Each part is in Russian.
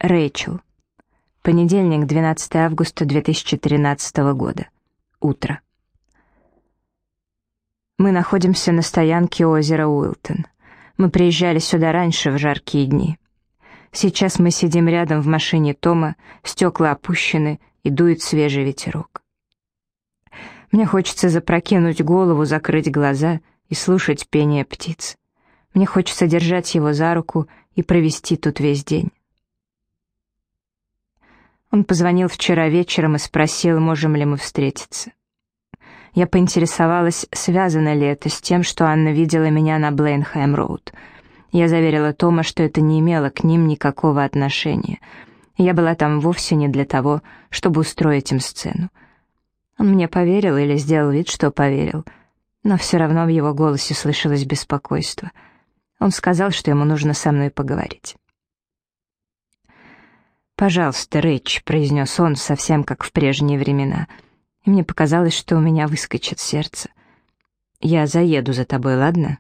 Рэйчел. Понедельник, 12 августа 2013 года. Утро. Мы находимся на стоянке озера Уилтон. Мы приезжали сюда раньше, в жаркие дни. Сейчас мы сидим рядом в машине Тома, стекла опущены и дует свежий ветерок. Мне хочется запрокинуть голову, закрыть глаза и слушать пение птиц. Мне хочется держать его за руку и провести тут весь день. Он позвонил вчера вечером и спросил, можем ли мы встретиться. Я поинтересовалась, связано ли это с тем, что Анна видела меня на Блейнхайм-роуд. Я заверила Тома, что это не имело к ним никакого отношения. Я была там вовсе не для того, чтобы устроить им сцену. Он мне поверил или сделал вид, что поверил, но все равно в его голосе слышалось беспокойство. Он сказал, что ему нужно со мной поговорить. «Пожалуйста, Рэйч», — произнес он, совсем как в прежние времена, и мне показалось, что у меня выскочит сердце. «Я заеду за тобой, ладно?»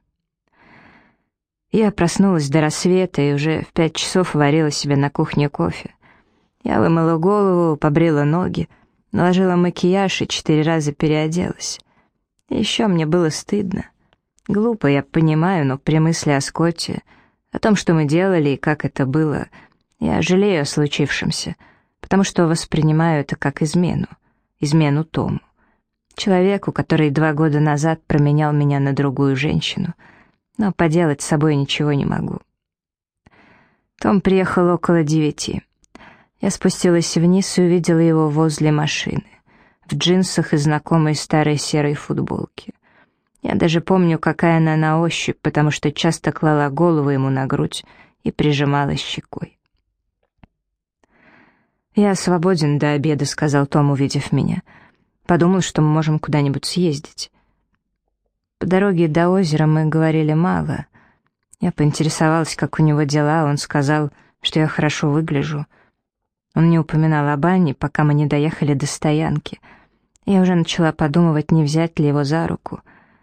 Я проснулась до рассвета и уже в 5 часов варила себе на кухне кофе. Я вымыла голову, побрила ноги, наложила макияж и 4 раза переоделась. И еще мне было стыдно. Глупо, я понимаю, но при мысли о Скотте, о том, что мы делали и как это было, я жалею о случившемся, потому что воспринимаю это как измену Тому, человеку, который 2 года назад променял меня на другую женщину, но поделать с собой ничего не могу. Том приехал около 9. Я спустилась вниз и увидела его возле машины, в джинсах и знакомой старой серой футболке. Я даже помню, какая она на ощупь, потому что часто клала голову ему на грудь и прижималась щекой. «Я свободен до обеда», — сказал Том, увидев меня. «Подумал, что мы можем куда-нибудь съездить». По дороге до озера мы говорили мало. Я поинтересовалась, как у него дела, он сказал, что я хорошо выгляжу. Он не упоминал об Анне, пока мы не доехали до стоянки. Я уже начала подумывать, не взять ли его за руку.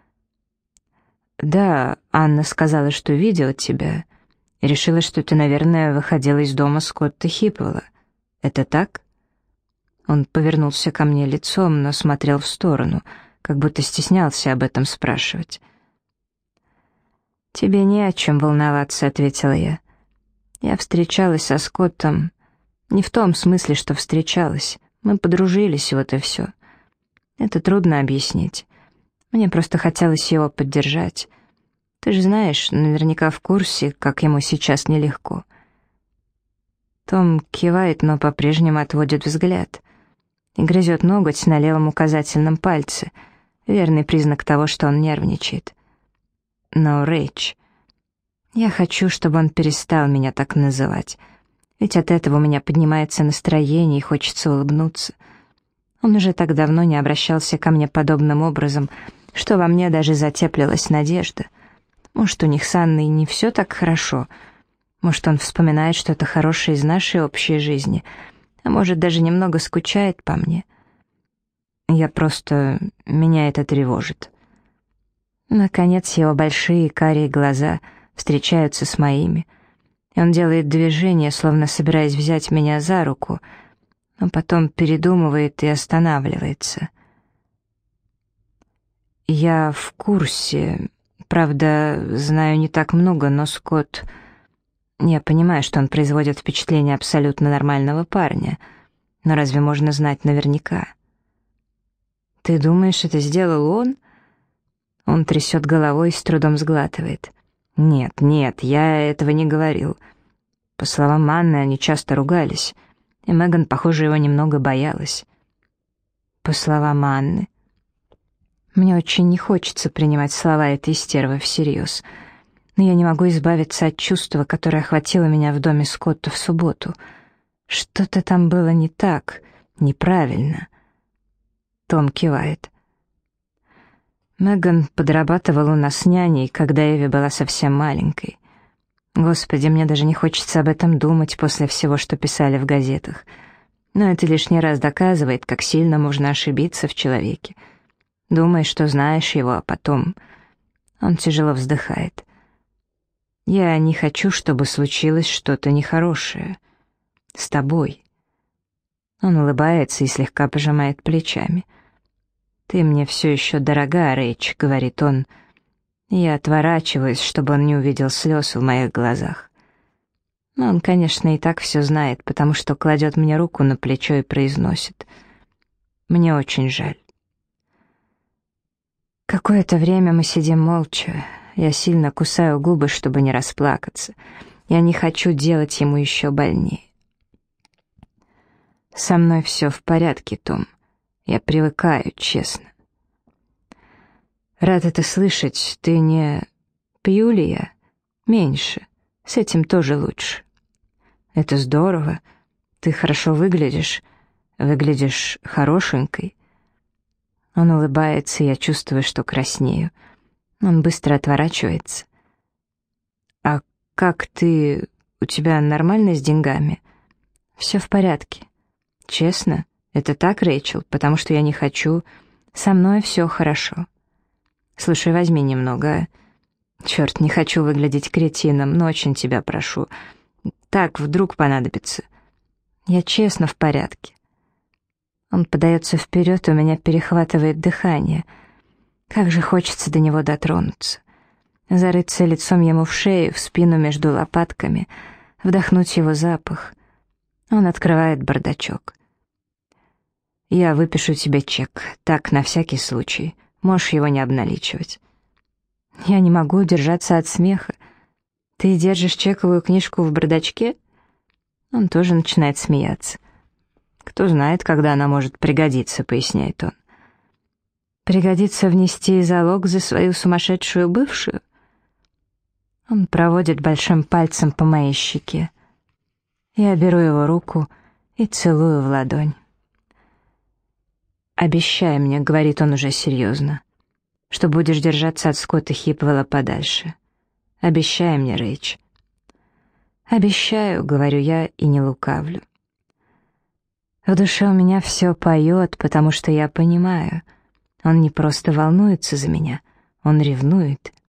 «Да, Анна сказала, что видела тебя, и решила, что ты, наверное, выходила из дома Скотта Хипвелла. Это так?» Он повернулся ко мне лицом, но смотрел в сторону, как будто стеснялся об этом спрашивать. «Тебе не о чем волноваться», — ответила я. «Я встречалась со Скоттом. Не в том смысле, что встречалась. Мы подружились, вот и все. Это трудно объяснить. Мне просто хотелось его поддержать. Ты же знаешь, наверняка в курсе, как ему сейчас нелегко». Том кивает, но по-прежнему отводит взгляд и грызет ноготь на левом указательном пальце, верный признак того, что он нервничает. Но, Рэйч, я хочу, чтобы он перестал меня так называть, ведь от этого у меня поднимается настроение и хочется улыбнуться. Он уже так давно не обращался ко мне подобным образом, что во мне даже затеплилась надежда. Может, у них с Анной не все так хорошо. Может, он вспоминает что-то хорошее из нашей общей жизни, а может, даже немного скучает по мне. Меня это тревожит. Наконец, его большие карие глаза встречаются с моими, и он делает движение, словно собираясь взять меня за руку, но потом передумывает и останавливается. «Я в курсе. Правда, знаю не так много, но Скотт... Я понимаю, что он производит впечатление абсолютно нормального парня, но разве можно знать наверняка?» «Ты думаешь, это сделал он?» Он трясет головой и с трудом сглатывает. «Нет, я этого не говорил. По словам Анны, они часто ругались, и Меган, похоже, его немного боялась». «По словам Анны?» Мне очень не хочется принимать слова этой стервы всерьез, но я не могу избавиться от чувства, которое охватило меня в доме Скотта в субботу. Что-то там было не так, неправильно. Том кивает. Меган подрабатывала у нас няней, когда Эви была совсем маленькой. Господи, мне даже не хочется об этом думать после всего, что писали в газетах. Но это лишний раз доказывает, как сильно можно ошибиться в человеке. Думаешь, что знаешь его, а потом... Он тяжело вздыхает. Я не хочу, чтобы случилось что-то нехорошее. С тобой. Он улыбается и слегка пожимает плечами. «Ты мне все еще дорога, Рэйч», — говорит он. Я отворачиваюсь, чтобы он не увидел слез в моих глазах. Но он, конечно, и так все знает, потому что кладет мне руку на плечо и произносит: «Мне очень жаль». Какое-то время мы сидим молча. Я сильно кусаю губы, чтобы не расплакаться. Я не хочу делать ему еще больнее. «Со мной все в порядке, Том. Я привыкаю, честно». «Рад это слышать. Ты не...» «Пью ли я?» «Меньше. С этим тоже лучше». «Это здорово. Ты хорошо выглядишь. Выглядишь хорошенькой». Он улыбается, и я чувствую, что краснею. Он быстро отворачивается. «А как ты... У тебя нормально с деньгами?» «Все в порядке». «Честно? Это так, Рэйчел? Потому что я не хочу. Со мной все хорошо». «Слушай, возьми немного, а? Черт, не хочу выглядеть кретином, но очень тебя прошу. Так, вдруг понадобится. Я честно в порядке». Он подается вперед, и у меня перехватывает дыхание. Как же хочется до него дотронуться. Зарыться лицом ему в шею, в спину между лопатками, вдохнуть его запах. Он открывает бардачок. «Я выпишу тебе чек, так, на всякий случай. Можешь его не обналичивать». Я не могу удержаться от смеха. «Ты держишь чековую книжку в бардачке?» Он тоже начинает смеяться. «Кто знает, когда она может пригодиться», — поясняет он. «Пригодится внести залог за свою сумасшедшую бывшую?» Он проводит большим пальцем по моей щеке. Я беру его руку и целую в ладонь. «Обещай мне», — говорит он уже серьезно, «что будешь держаться от Скотта Хипвелла подальше. Обещай мне, Рэйч». «Обещаю», — говорю я и не лукавлю. В душе у меня все поет, потому что я понимаю, он не просто волнуется за меня, он ревнует.